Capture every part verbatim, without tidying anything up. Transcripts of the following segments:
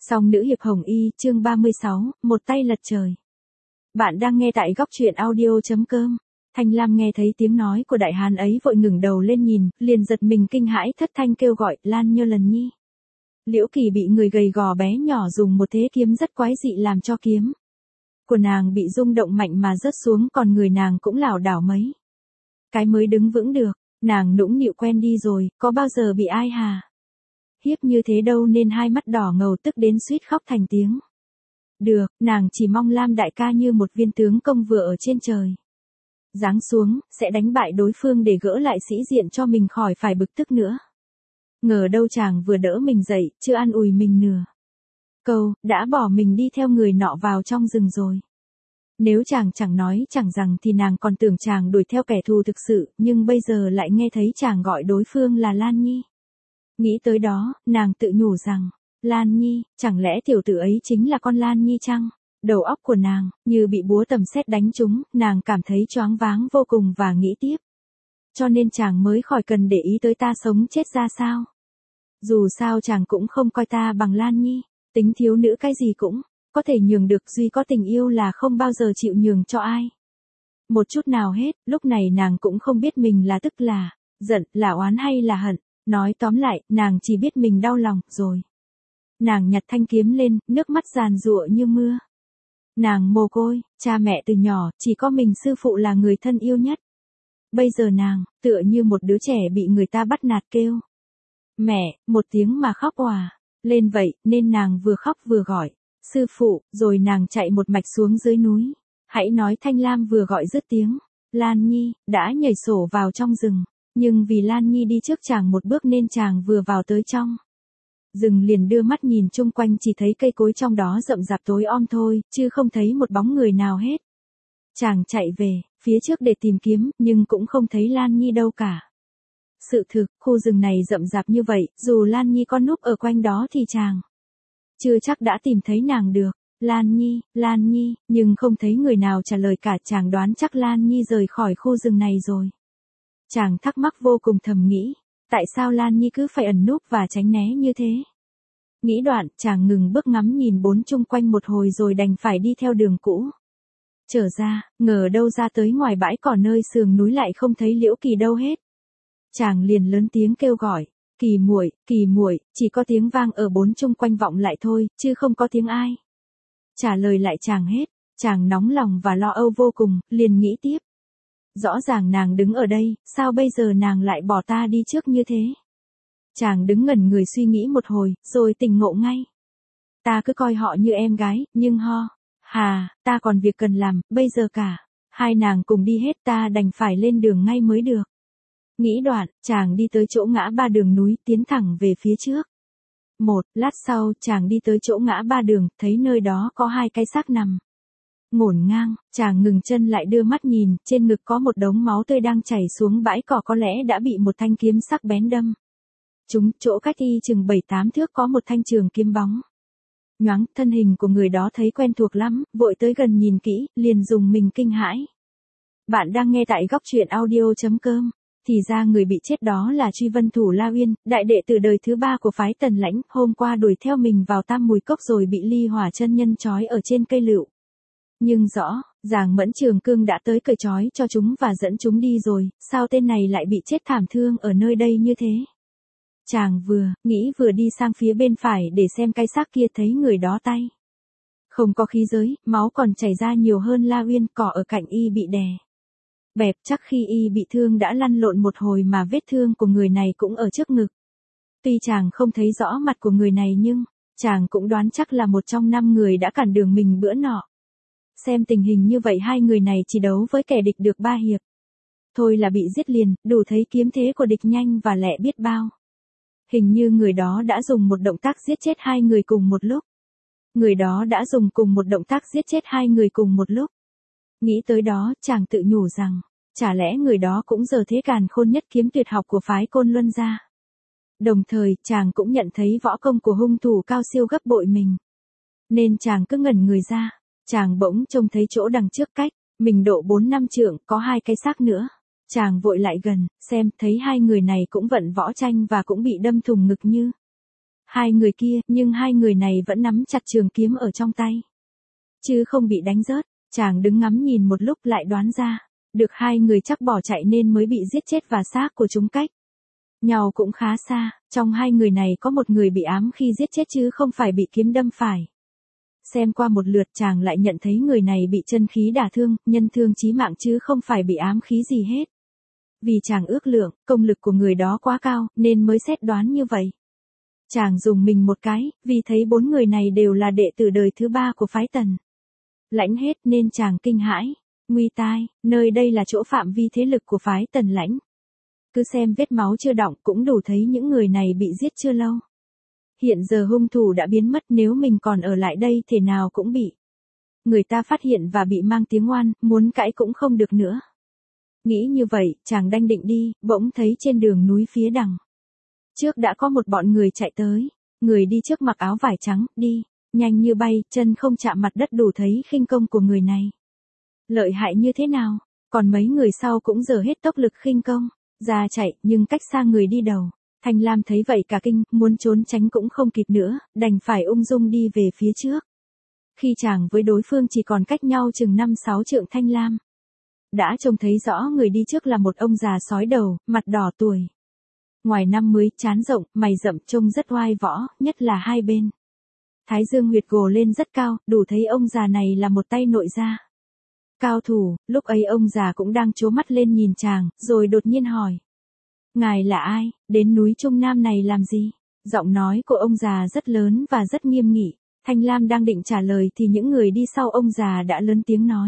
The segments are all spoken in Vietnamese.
Song nữ hiệp hồng y, chương ba mươi sáu, một tay lật trời. Bạn đang nghe tại góc truyện audio.com. Thanh Lam nghe thấy tiếng nói của đại hán ấy vội ngẩng đầu lên nhìn, liền giật mình kinh hãi thất thanh kêu gọi, Lan Nhơ Lần Nhi. Liễu Kỳ bị người gầy gò bé nhỏ dùng một thế kiếm rất quái dị làm cho kiếm của nàng bị rung động mạnh mà rớt xuống, còn người nàng cũng lảo đảo mấy cái mới đứng vững được. Nàng nũng nịu quen đi rồi, có bao giờ bị ai hà hiếp như thế đâu nên hai mắt đỏ ngầu tức đến suýt khóc thành tiếng. Được, nàng chỉ mong Lam đại ca như một viên tướng công vừa ở trên trời giáng xuống, sẽ đánh bại đối phương để gỡ lại sĩ diện cho mình khỏi phải bực tức nữa. Ngờ đâu chàng vừa đỡ mình dậy, chưa an ủi mình nửa câu, đã bỏ mình đi theo người nọ vào trong rừng rồi. Nếu chàng chẳng nói chẳng rằng thì nàng còn tưởng chàng đuổi theo kẻ thù thực sự, nhưng bây giờ lại nghe thấy chàng gọi đối phương là Lan Nhi. Nghĩ tới đó, nàng tự nhủ rằng, Lan Nhi, chẳng lẽ tiểu tử ấy chính là con Lan Nhi chăng? Đầu óc của nàng, như bị búa tầm sét đánh trúng, nàng cảm thấy choáng váng vô cùng và nghĩ tiếp. Cho nên chàng mới khỏi cần để ý tới ta sống chết ra sao. Dù sao chàng cũng không coi ta bằng Lan Nhi, tính thiếu nữ cái gì cũng có thể nhường được, duy có tình yêu là không bao giờ chịu nhường cho ai. Một chút nào hết, lúc này nàng cũng không biết mình là tức là giận, là oán hay là hận. Nói tóm lại, nàng chỉ biết mình đau lòng, rồi. Nàng nhặt thanh kiếm lên, nước mắt giàn giụa như mưa. Nàng mồ côi, cha mẹ từ nhỏ, chỉ có mình sư phụ là người thân yêu nhất. Bây giờ nàng, tựa như một đứa trẻ bị người ta bắt nạt kêu mẹ, một tiếng mà khóc òa lên vậy, nên nàng vừa khóc vừa gọi sư phụ, rồi nàng chạy một mạch xuống dưới núi. Hãy nói Thanh Lam vừa gọi dứt tiếng Lan Nhi, đã nhảy sổ vào trong rừng. Nhưng vì Lan Nhi đi trước chàng một bước nên chàng vừa vào tới trong rừng liền đưa mắt nhìn chung quanh, chỉ thấy cây cối trong đó rậm rạp tối om thôi, chứ không thấy một bóng người nào hết. Chàng chạy về phía trước để tìm kiếm, nhưng cũng không thấy Lan Nhi đâu cả. Sự thực, khu rừng này rậm rạp như vậy, dù Lan Nhi có núp ở quanh đó thì chàng chưa chắc đã tìm thấy nàng được. Lan Nhi, Lan Nhi, nhưng không thấy người nào trả lời cả, chàng đoán chắc Lan Nhi rời khỏi khu rừng này rồi. Chàng thắc mắc vô cùng, thầm nghĩ, tại sao Lan Nhi cứ phải ẩn núp và tránh né như thế? Nghĩ đoạn, chàng ngừng bước ngắm nhìn bốn chung quanh một hồi rồi đành phải đi theo đường cũ trở ra, ngờ đâu ra tới ngoài bãi cỏ nơi sườn núi lại không thấy Liễu Kỳ đâu hết. Chàng liền lớn tiếng kêu gọi, Kỳ muội, Kỳ muội, chỉ có tiếng vang ở bốn chung quanh vọng lại thôi, chứ không có tiếng ai trả lời lại chàng hết. Chàng nóng lòng và lo âu vô cùng, liền nghĩ tiếp. Rõ ràng nàng đứng ở đây, sao bây giờ nàng lại bỏ ta đi trước như thế? Chàng đứng ngẩn người suy nghĩ một hồi, rồi tỉnh ngộ ngay. Ta cứ coi họ như em gái, nhưng ho, hà, ta còn việc cần làm, bây giờ cả hai nàng cùng đi hết, ta đành phải lên đường ngay mới được. Nghĩ đoạn, chàng đi tới chỗ ngã ba đường núi, tiến thẳng về phía trước. Một lát sau, chàng đi tới chỗ ngã ba đường, thấy nơi đó có hai cái xác nằm ngổn ngang. Chàng ngừng chân lại đưa mắt nhìn, trên ngực có một đống máu tươi đang chảy xuống bãi cỏ, có lẽ đã bị một thanh kiếm sắc bén đâm chúng. Chỗ cách y chừng bảy tám thước có một thanh trường kiếm bóng nhoáng, thân hình của người đó thấy quen thuộc lắm, vội tới gần nhìn kỹ, liền dùng mình kinh hãi. Bạn đang nghe tại góc truyện audio.com. Thì ra người bị chết đó là Truy Vân Thủ La Uyên, đại đệ tử đời thứ ba của phái Tần Lãnh, hôm qua đuổi theo mình vào Tam Mùi Cốc rồi bị Ly Hỏa chân nhân trói ở trên cây lựu. Nhưng rõ ràng Mẫn Trường Cương đã tới cởi trói cho chúng và dẫn chúng đi rồi, sao tên này lại bị chết thảm thương ở nơi đây như thế? Chàng vừa nghĩ vừa đi sang phía bên phải để xem cái xác kia, thấy người đó tay không có khí giới, máu còn chảy ra nhiều hơn La Uyên, cỏ ở cạnh y bị đè bẹp, chắc khi y bị thương đã lăn lộn một hồi mà vết thương của người này cũng ở trước ngực. Tuy chàng không thấy rõ mặt của người này nhưng chàng cũng đoán chắc là một trong năm người đã cản đường mình bữa nọ. Xem tình hình như vậy hai người này chỉ đấu với kẻ địch được ba hiệp thôi là bị giết liền, đủ thấy kiếm thế của địch nhanh và lẹ biết bao. Hình như người đó đã dùng một động tác giết chết hai người cùng một lúc. Người đó đã dùng cùng một động tác giết chết hai người cùng một lúc. Nghĩ tới đó, chàng tự nhủ rằng, chả lẽ người đó cũng giờ thế càn khôn nhất kiếm tuyệt học của phái Côn Luân ra. Đồng thời, chàng cũng nhận thấy võ công của hung thủ cao siêu gấp bội mình. Nên chàng cứ ngẩn người ra, chàng bỗng trông thấy chỗ đằng trước cách mình độ bốn năm trượng, có hai cái xác nữa. Chàng vội lại gần, xem, thấy hai người này cũng vận võ tranh và cũng bị đâm thùng ngực như Hai người kia, nhưng hai người này vẫn nắm chặt trường kiếm ở trong tay. Chứ không bị đánh rớt, chàng đứng ngắm nhìn một lúc lại đoán ra. Được hai người chắc bỏ chạy nên mới bị giết chết và xác của chúng cách nhau cũng khá xa. Trong hai người này có một người bị ám khi giết chết chứ không phải bị kiếm đâm phải. Xem qua một lượt chàng lại nhận thấy người này bị chân khí đả thương, nhân thương chí mạng chứ không phải bị ám khí gì hết. Vì chàng ước lượng, công lực của người đó quá cao, nên mới xét đoán như vậy. Chàng dùng mình một cái, vì thấy bốn người này đều là đệ tử đời thứ ba của phái Tần Lãnh hết nên chàng kinh hãi. Nguy tai, nơi đây là chỗ phạm vi thế lực của phái Tần Lãnh. Cứ xem vết máu chưa đọng cũng đủ thấy những người này bị giết chưa lâu. Hiện giờ hung thủ đã biến mất, nếu mình còn ở lại đây thế nào cũng bị người ta phát hiện và bị mang tiếng oan, muốn cãi cũng không được nữa. Nghĩ như vậy, chàng đanh định đi, bỗng thấy trên đường núi phía đằng trước đã có một bọn người chạy tới. Người đi trước mặc áo vải trắng, đi nhanh như bay, chân không chạm mặt đất, đủ thấy khinh công của người này lợi hại như thế nào. Còn mấy người sau cũng dở hết tốc lực khinh công ra chạy, nhưng cách xa người đi đầu. Thanh Lam thấy vậy cả kinh, muốn trốn tránh cũng không kịp nữa, đành phải ung dung đi về phía trước. Khi chàng với đối phương chỉ còn cách nhau chừng năm sáu trượng, Thanh Lam đã trông thấy rõ người đi trước là một ông già sói đầu, mặt đỏ tuổi. Ngoài năm mươi, trán rộng, mày rậm, trông rất oai võ, nhất là hai bên thái dương huyệt gồ lên rất cao, đủ thấy ông già này là một tay nội gia cao thủ. Lúc ấy ông già cũng đang trố mắt lên nhìn chàng, rồi đột nhiên hỏi: Ngài là ai, đến núi Trung Nam này làm gì? Giọng nói của ông già rất lớn và rất nghiêm nghị. Thanh Lam đang định trả lời thì những người đi sau ông già đã lớn tiếng nói: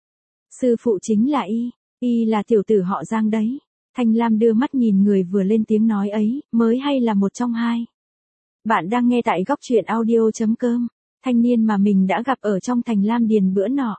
Sư phụ chính là y, y là tiểu tử họ Giang đấy. Thanh Lam đưa mắt nhìn người vừa lên tiếng nói ấy, mới hay là một trong hai. Bạn đang nghe tại góc truyện audio.com. Thanh niên mà mình đã gặp ở trong thành Lam Điền bữa nọ.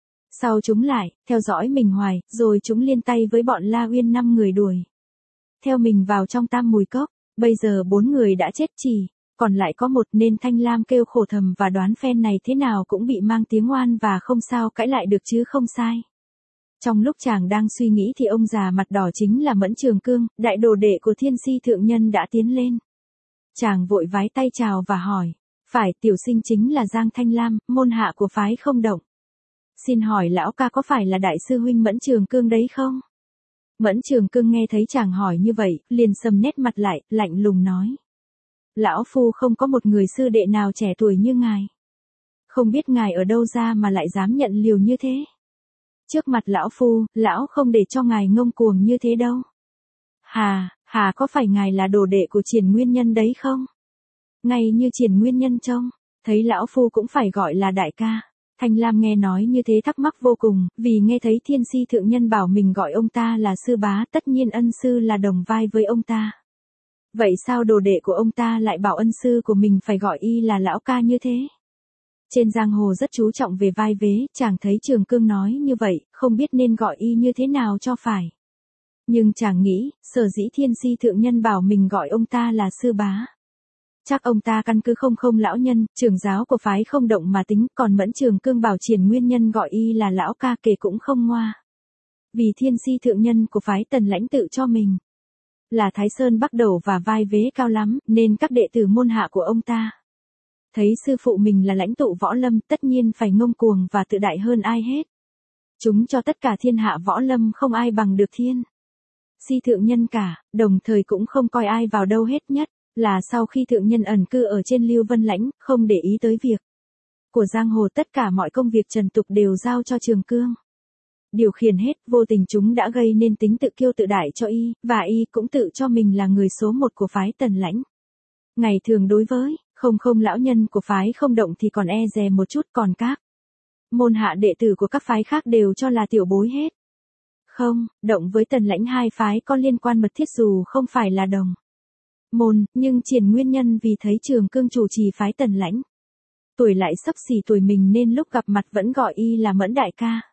Sau chúng lại, theo dõi mình hoài, rồi chúng liên tay với bọn La Uyên năm người đuổi theo mình vào trong Tam Mùi Cốc. Bây giờ bốn người đã chết chỉ còn lại có một, nên Thanh Lam kêu khổ thầm và đoán phen này thế nào cũng bị mang tiếng oan và không sao cãi lại được chứ không sai. Trong lúc chàng đang suy nghĩ thì ông già mặt đỏ chính là Mẫn Trường Cương, đại đồ đệ của Thiên Si thượng nhân đã tiến lên. Chàng vội vái tay chào và hỏi: Phải, tiểu sinh chính là Giang Thanh Lam, môn hạ của phái Không Động. Xin hỏi lão ca có phải là đại sư huynh Mẫn Trường Cương đấy không? Mẫn Trường Cương nghe thấy chàng hỏi như vậy, liền sầm nét mặt lại, lạnh lùng nói: Lão phu không có một người sư đệ nào trẻ tuổi như ngài. Không biết ngài ở đâu ra mà lại dám nhận liều như thế. Trước mặt lão phu, lão không để cho ngài ngông cuồng như thế đâu. Hà, hà có phải ngài là đồ đệ của Triển Nguyên Nhân đấy không? Ngay như Triển Nguyên Nhân trông, thấy lão phu cũng phải gọi là đại ca. Thanh Lam nghe nói như thế thắc mắc vô cùng, vì nghe thấy Thiên Si thượng nhân bảo mình gọi ông ta là sư bá, tất nhiên ân sư là đồng vai với ông ta. Vậy sao đồ đệ của ông ta lại bảo ân sư của mình phải gọi y là lão ca như thế? Trên giang hồ rất chú trọng về vai vế, chàng thấy Trường Cương nói như vậy, không biết nên gọi y như thế nào cho phải. Nhưng chàng nghĩ, sở dĩ Thiên Si thượng nhân bảo mình gọi ông ta là sư bá, chắc ông ta căn cứ không không lão nhân, trưởng giáo của phái Không Động mà tính, còn Mẫn Trường Cương bảo Triển Nguyên Nhân gọi y là lão ca kể cũng không ngoa. Vì Thiên Si thượng nhân của phái Tần Lãnh tự cho mình là Thái Sơn Bắc Đầu và vai vế cao lắm, nên các đệ tử môn hạ của ông ta thấy sư phụ mình là lãnh tụ võ lâm, tất nhiên phải ngông cuồng và tự đại hơn ai hết. Chúng cho tất cả thiên hạ võ lâm không ai bằng được Thiên Si thượng nhân cả, đồng thời cũng không coi ai vào đâu hết, nhất là sau khi thượng nhân ẩn cư ở trên Lưu Vân Lãnh, không để ý tới việc của giang hồ, tất cả mọi công việc trần tục đều giao cho Trường Cương điều khiển hết. Vô tình chúng đã gây nên tính tự kiêu tự đại cho y, và y cũng tự cho mình là người số một của phái Tần Lãnh. Ngày thường đối với không không lão nhân của phái Không Động thì còn e dè một chút, còn các môn hạ đệ tử của các phái khác đều cho là tiểu bối hết. Không Động với Tần Lãnh hai phái có liên quan mật thiết, dù không phải là đồng môn, nhưng Triển Nguyên Nhân vì thấy Trường Cương chủ trì phái Tần Lãnh tuổi lại xấp xỉ tuổi mình nên lúc gặp mặt vẫn gọi y là Mẫn đại ca.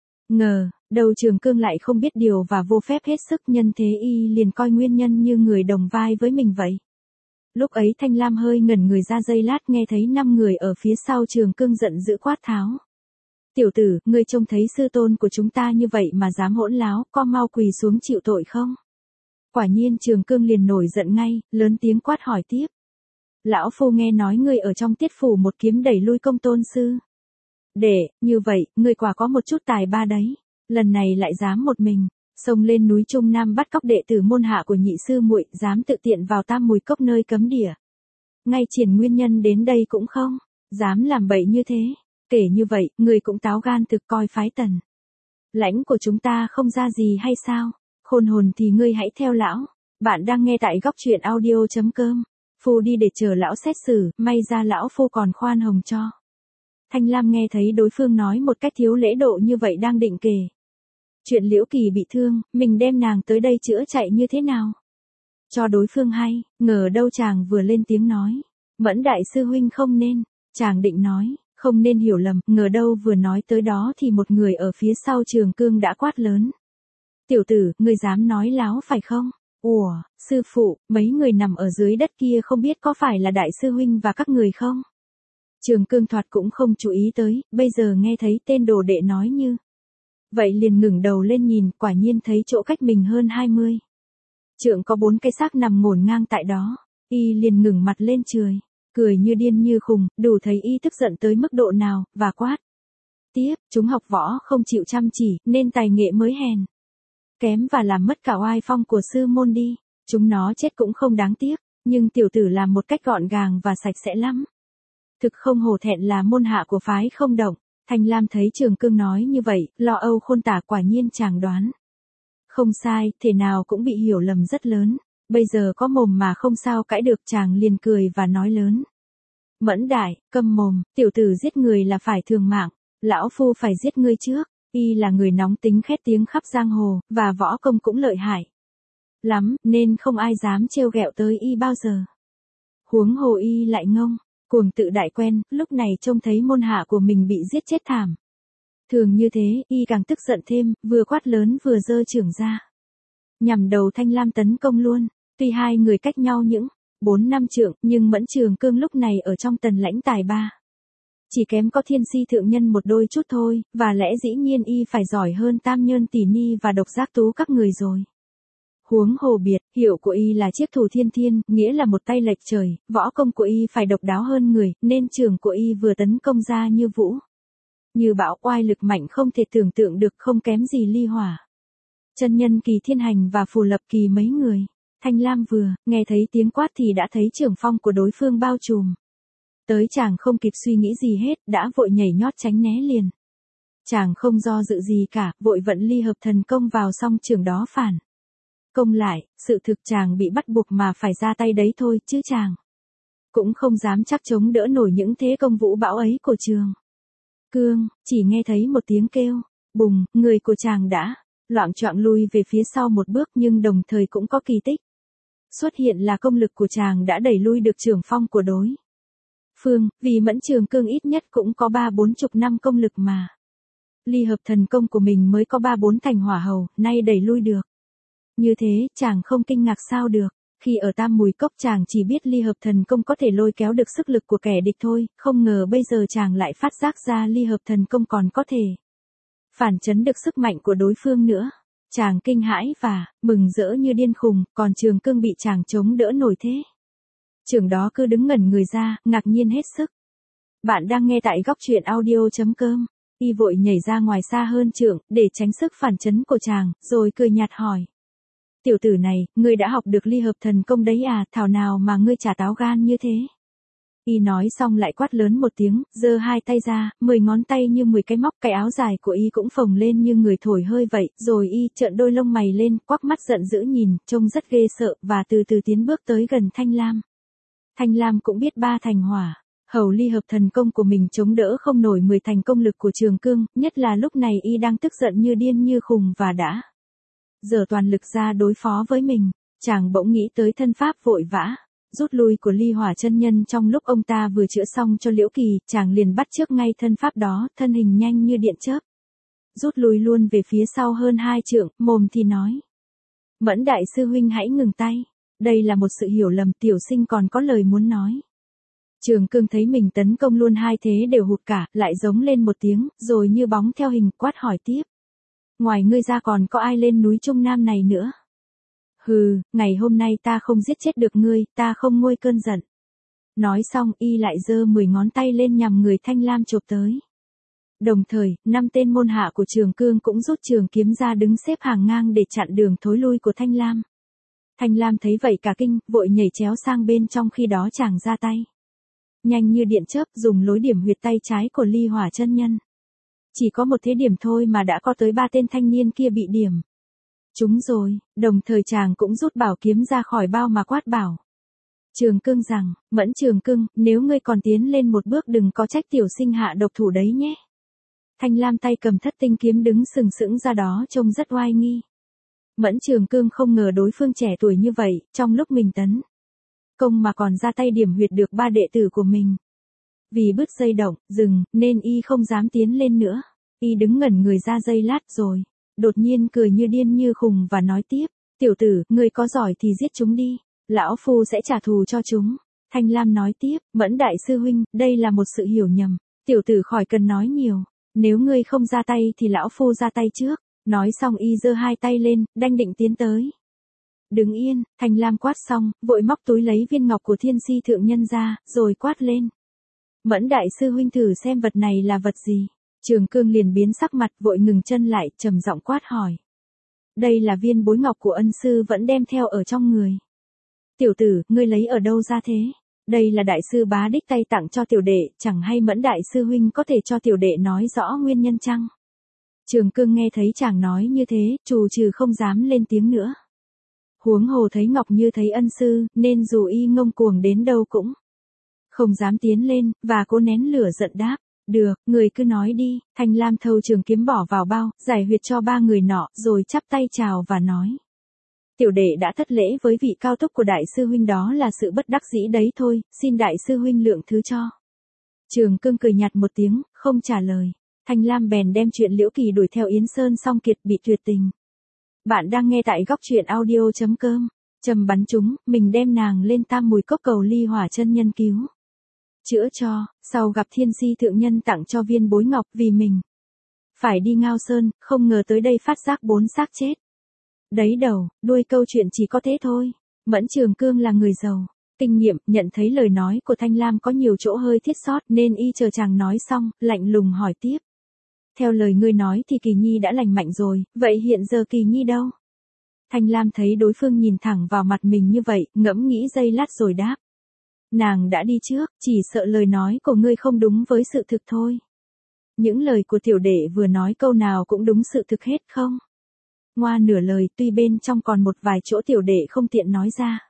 Ngờ đầu Trường Cương lại không biết điều và vô phép hết sức, nhân thế y liền coi Nguyên Nhân như người đồng vai với mình vậy. Lúc ấy Thanh Lam hơi ngẩn người ra giây lát, nghe thấy năm người ở phía sau Trường Cương giận dữ quát tháo: Tiểu tử, ngươi trông thấy sư tôn của chúng ta như vậy mà dám hỗn láo, có mau quỳ xuống chịu tội không? Quả nhiên Trường Cương liền nổi giận ngay, lớn tiếng quát hỏi tiếp: Lão phu nghe nói ngươi ở trong tiết phủ một kiếm đẩy lui công tôn sư. Để, như vậy, ngươi quả có một chút tài ba đấy. Lần này lại dám một mình, xông lên núi Trung Nam bắt cóc đệ tử môn hạ của nhị sư muội, dám tự tiện vào Tam Mùi Cốc nơi cấm địa. Ngay Triển Nguyên Nhân đến đây cũng không, dám làm bậy như thế. Kể như vậy, ngươi cũng táo gan thực coi phái Tần. Lãnh của chúng ta không ra gì hay sao? Khôn hồn thì ngươi hãy theo lão. Bạn đang nghe tại góc truyện audio.com. Phu đi để chờ lão xét xử, may ra lão phu còn khoan hồng cho. Thanh Lam nghe thấy đối phương nói một cách thiếu lễ độ như vậy đang định kể. Chuyện Liễu Kỳ bị thương, mình đem nàng tới đây chữa chạy như thế nào? Cho đối phương hay, ngờ đâu chàng vừa lên tiếng nói. Mẫn đại sư huynh không nên, chàng định nói, không nên hiểu lầm, ngờ đâu vừa nói tới đó thì một người ở phía sau Trường Cương đã quát lớn. Tiểu tử, ngươi dám nói láo phải không? Ủa, sư phụ, mấy người nằm ở dưới đất kia không biết có phải là đại sư huynh và các người không? Trường Cương thoạt cũng không chú ý tới, bây giờ nghe thấy tên đồ đệ nói như. Vậy liền ngẩng đầu lên nhìn, quả nhiên thấy chỗ cách mình hơn hai mươi. Trượng có bốn cây xác nằm ngổn ngang tại đó, y liền ngẩng mặt lên trời, cười như điên như khùng, đủ thấy y tức giận tới mức độ nào, và quát. Tiếp, chúng học võ không chịu chăm chỉ, nên tài nghệ mới hèn. Kém và làm mất cả oai phong của sư môn đi, chúng nó chết cũng không đáng tiếc, nhưng tiểu tử làm một cách gọn gàng và sạch sẽ lắm. Thực không hổ thẹn là môn hạ của phái Không Động. Thanh Lam thấy Trường Cương nói như vậy, lo âu khôn tả, quả nhiên chàng đoán. Không sai, thể nào cũng bị hiểu lầm rất lớn, bây giờ có mồm mà không sao cãi được, chàng liền cười và nói lớn. Mẫn đại, câm mồm, tiểu tử giết người là phải thường mạng, lão phu phải giết ngươi trước, y là người nóng tính khét tiếng khắp giang hồ, và võ công cũng lợi hại lắm, nên không ai dám trêu ghẹo tới y bao giờ. Huống hồ y lại ngông, cuồng tự đại quen, lúc này trông thấy môn hạ của mình bị giết chết thảm. Thường như thế, y càng tức giận thêm, vừa quát lớn vừa giơ chưởng ra. Nhằm đầu Thanh Lam tấn công luôn, tuy hai người cách nhau những bốn năm trượng, nhưng Mẫn Trường Cương lúc này ở trong tần lãnh tài ba. Chỉ kém có Thiên Si thượng nhân một đôi chút thôi, và lẽ dĩ nhiên y phải giỏi hơn Tam Nhơn Tỷ Ni và Độc Giác Tú các người rồi. Huống hồ biệt, hiệu của y là chiếc thủ thiên thiên, nghĩa là một tay lệch trời, võ công của y phải độc đáo hơn người, nên trường của y vừa tấn công ra như vũ. Như bão, oai lực mạnh không thể tưởng tượng được, không kém gì Ly Hỏa. Chân nhân Kỳ Thiên Hành và Phù Lập Kỳ mấy người. Thanh Lam vừa nghe thấy tiếng quát thì đã thấy trưởng phong của đối phương bao trùm. Tới chàng không kịp suy nghĩ gì hết, đã vội nhảy nhót tránh né liền. Chàng không do dự gì cả, vội vận ly hợp thần công vào song trường đó phản công lại, sự thực chàng bị bắt buộc mà phải ra tay đấy thôi, chứ chàng cũng không dám chắc chống đỡ nổi những thế công vũ bão ấy của Trường Cương. Chỉ nghe thấy một tiếng kêu, bùng, người của chàng đã loạng choạng lui về phía sau một bước, nhưng đồng thời cũng có kỳ tích xuất hiện là công lực của chàng đã đẩy lui được trưởng phong của đối phương, vì Mẫn Trường Cương ít nhất cũng có ba bốn chục năm công lực mà. Ly hợp thần công của mình mới có ba bốn thành hỏa hầu, nay đẩy lui được. Như thế, chàng không kinh ngạc sao được, khi ở Tam Mùi Cốc chàng chỉ biết ly hợp thần công có thể lôi kéo được sức lực của kẻ địch thôi, không ngờ bây giờ chàng lại phát giác ra ly hợp thần công còn có thể phản chấn được sức mạnh của đối phương nữa. Chàng kinh hãi và mừng rỡ như điên khùng, còn Trường Cương bị chàng chống đỡ nổi thế. Trưởng đó cứ đứng ngẩn người ra, ngạc nhiên hết sức. Bạn đang nghe tại góc truyện audio.com. Y vội nhảy ra ngoài xa hơn trượng, để tránh sức phản chấn của chàng, rồi cười nhạt hỏi. Tiểu tử này, ngươi đã học được ly hợp thần công đấy à, thảo nào mà ngươi trả táo gan như thế. Y nói xong lại quát lớn một tiếng, giơ hai tay ra, mười ngón tay như mười cái móc, cái áo dài của y cũng phồng lên như người thổi hơi vậy, rồi y trợn đôi lông mày lên, quắc mắt giận dữ nhìn, trông rất ghê sợ, và từ từ tiến bước tới gần Thanh Lam. Thanh Lam cũng biết ba thành hỏa, hầu ly hợp thần công của mình chống đỡ không nổi mười thành công lực của Trường Cương, nhất là lúc này y đang tức giận như điên như khùng và đã giở toàn lực ra đối phó với mình. Chàng bỗng nghĩ tới thân pháp vội vã rút lui của Ly Hỏa chân nhân trong lúc ông ta vừa chữa xong cho Liễu Kỳ, chàng liền bắt chước ngay thân pháp đó, thân hình nhanh như điện chớp rút lui luôn về phía sau hơn hai trượng, mồm thì nói: Mẫn đại sư huynh hãy ngừng tay, đây là một sự hiểu lầm, tiểu sinh còn có lời muốn nói. Trường Cương thấy mình tấn công luôn hai thế đều hụt cả, lại giống lên một tiếng, rồi như bóng theo hình, quát hỏi tiếp: Ngoài ngươi ra còn có ai lên núi Trung Nam này nữa? Hừ, ngày hôm nay ta không giết chết được ngươi, ta không nguôi cơn giận Nói xong y lại giơ mười ngón tay lên nhằm người Thanh Lam chộp tới. Đồng thời, năm tên môn hạ của Trường Cương cũng rút trường kiếm ra đứng xếp hàng ngang để chặn đường thối lui của Thanh Lam. Thanh Lam thấy vậy cả kinh, vội nhảy chéo sang bên trong khi đó chàng ra tay. Nhanh như điện chớp dùng lối điểm huyệt tay trái của Ly Hỏa chân nhân. Chỉ có một thế điểm thôi mà đã có tới ba tên thanh niên kia bị điểm. Chúng rồi, đồng thời chàng cũng rút bảo kiếm ra khỏi bao mà quát bảo. Trường Cương rằng, Mẫn Trường Cương, nếu ngươi còn tiến lên một bước đừng có trách tiểu sinh hạ độc thủ đấy nhé. Thanh Lam tay cầm thất tinh kiếm đứng sừng sững ra đó trông rất oai nghi. Mẫn Trường Cương không ngờ đối phương trẻ tuổi như vậy, trong lúc mình tấn công mà còn ra tay điểm huyệt được ba đệ tử của mình. Vì bứt dây động, dừng, nên y không dám tiến lên nữa. Y đứng ngẩn người ra giây lát rồi, đột nhiên cười như điên như khùng và nói tiếp, tiểu tử, ngươi có giỏi thì giết chúng đi, lão phu sẽ trả thù cho chúng. Thanh Lam nói tiếp, Mẫn đại sư huynh, đây là một sự hiểu nhầm, tiểu tử khỏi cần nói nhiều, nếu ngươi không ra tay thì lão phu ra tay trước. Nói xong y giơ hai tay lên, đanh định tiến tới. Đứng yên, Thanh Lam quát xong, vội móc túi lấy viên ngọc của Thiên Si thượng nhân ra, rồi quát lên. Mẫn đại sư huynh thử xem vật này là vật gì. Trường Cương liền biến sắc mặt, vội ngừng chân lại, trầm giọng quát hỏi. Đây là viên bối ngọc của ân sư vẫn đem theo ở trong người. Tiểu tử, ngươi lấy ở đâu ra thế? Đây là đại sư bá đích tay tặng cho tiểu đệ, chẳng hay Mẫn đại sư huynh có thể cho tiểu đệ nói rõ nguyên nhân chăng? Trường Cương nghe thấy chàng nói như thế, trù trừ không dám lên tiếng nữa. Huống hồ thấy Ngọc Như thấy ân sư, nên dù y ngông cuồng đến đâu cũng không dám tiến lên, và cố nén lửa giận đáp. Được, người cứ nói đi. Thanh Lam thâu trường kiếm bỏ vào bao, giải huyệt cho ba người nọ, rồi chắp tay chào và nói. Tiểu đệ đã thất lễ với vị cao túc của đại sư huynh, đó là sự bất đắc dĩ đấy thôi, xin đại sư huynh lượng thứ cho. Trường Cương cười nhạt một tiếng, không trả lời. Thanh Lam bèn đem chuyện Liễu Kỳ đuổi theo Yến Sơn song kiệt bị tuyệt tình. Bạn đang nghe tại góc truyện audio chấm com. Trầm bắn chúng, mình đem nàng lên tam mùi cốc cầu Ly Hỏa chân nhân cứu chữa cho, sau gặp Thiên Si thượng nhân tặng cho viên bối ngọc vì mình phải đi Ngao Sơn, không ngờ tới đây phát giác bốn xác chết. Đấy đầu, đuôi câu chuyện chỉ có thế thôi. Mẫn Trường Cương là người giàu kinh nghiệm, nhận thấy lời nói của Thanh Lam có nhiều chỗ hơi thiết sót nên y chờ chàng nói xong, lạnh lùng hỏi tiếp. Theo lời ngươi nói thì Kỳ Nhi đã lành mạnh rồi, vậy hiện giờ Kỳ Nhi đâu? Thanh Lam thấy đối phương nhìn thẳng vào mặt mình như vậy, ngẫm nghĩ giây lát rồi đáp. Nàng đã đi trước, chỉ sợ lời nói của ngươi không đúng với sự thực thôi. Những lời của tiểu đệ vừa nói câu nào cũng đúng sự thực hết không? Ngoa nửa lời, tuy bên trong còn một vài chỗ tiểu đệ không tiện nói ra.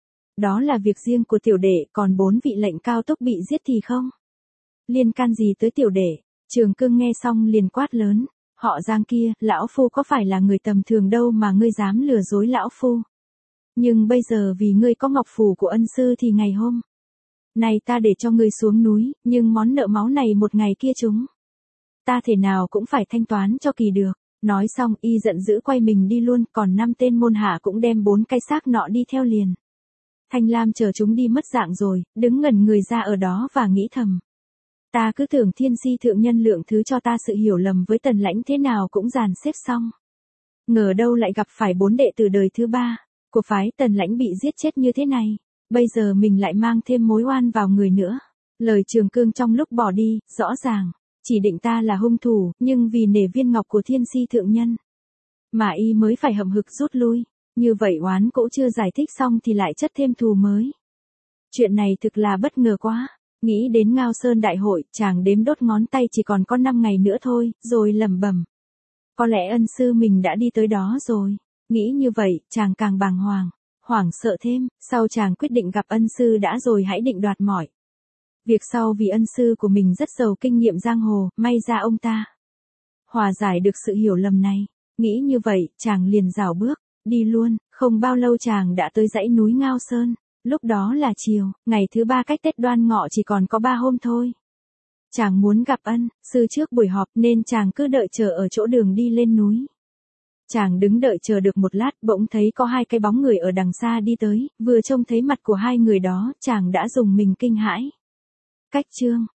Đó là việc riêng của tiểu đệ, còn bốn vị lệnh cao tốc bị giết thì không liên can gì tới tiểu đệ. Trường Cương nghe xong liền quát lớn, họ Giang kia, lão phu có phải là người tầm thường đâu mà ngươi dám lừa dối lão phu. Nhưng bây giờ vì ngươi có ngọc phù của ân sư thì ngày hôm này ta để cho ngươi xuống núi, nhưng món nợ máu này một ngày kia chúng ta thể nào cũng phải thanh toán cho Kỳ được. Nói xong y giận dữ quay mình đi luôn, còn năm tên môn hạ cũng đem bốn cái xác nọ đi theo liền. Thanh Lam chờ chúng đi mất dạng rồi, đứng ngẩn người ra ở đó và nghĩ thầm. Ta cứ tưởng Thiên Si thượng nhân lượng thứ cho ta sự hiểu lầm với Tần Lãnh thế nào cũng dàn xếp xong. Ngờ đâu lại gặp phải bốn đệ tử đời thứ ba của phái Tần Lãnh bị giết chết như thế này. Bây giờ mình lại mang thêm mối oan vào người nữa. Lời Trường Cương trong lúc bỏ đi, rõ ràng chỉ định ta là hung thủ, nhưng vì nể viên ngọc của Thiên Si thượng nhân mà y mới phải hậm hực rút lui. Như vậy oán cũ chưa giải thích xong thì lại chất thêm thù mới. Chuyện này thực là bất ngờ quá. Nghĩ đến Ngao Sơn đại hội, chàng đếm đốt ngón tay chỉ còn có năm ngày nữa thôi, rồi lẩm bẩm. Có lẽ ân sư mình đã đi tới đó rồi. Nghĩ như vậy, chàng càng bàng hoàng, hoảng sợ thêm, sau chàng quyết định gặp ân sư đã rồi hãy định đoạt mọi việc sau, vì ân sư của mình rất giàu kinh nghiệm giang hồ, may ra ông ta hòa giải được sự hiểu lầm này. Nghĩ như vậy, chàng liền rảo bước đi luôn. Không bao lâu chàng đã tới dãy núi Ngao Sơn. Lúc đó là chiều, ngày thứ ba cách Tết Đoan Ngọ chỉ còn có ba hôm thôi. Chàng muốn gặp ân sư trước buổi họp nên chàng cứ đợi chờ ở chỗ đường đi lên núi. Chàng đứng đợi chờ được một lát, bỗng thấy có hai cái bóng người ở đằng xa đi tới, vừa trông thấy mặt của hai người đó, chàng đã dùng mình kinh hãi. Cách chương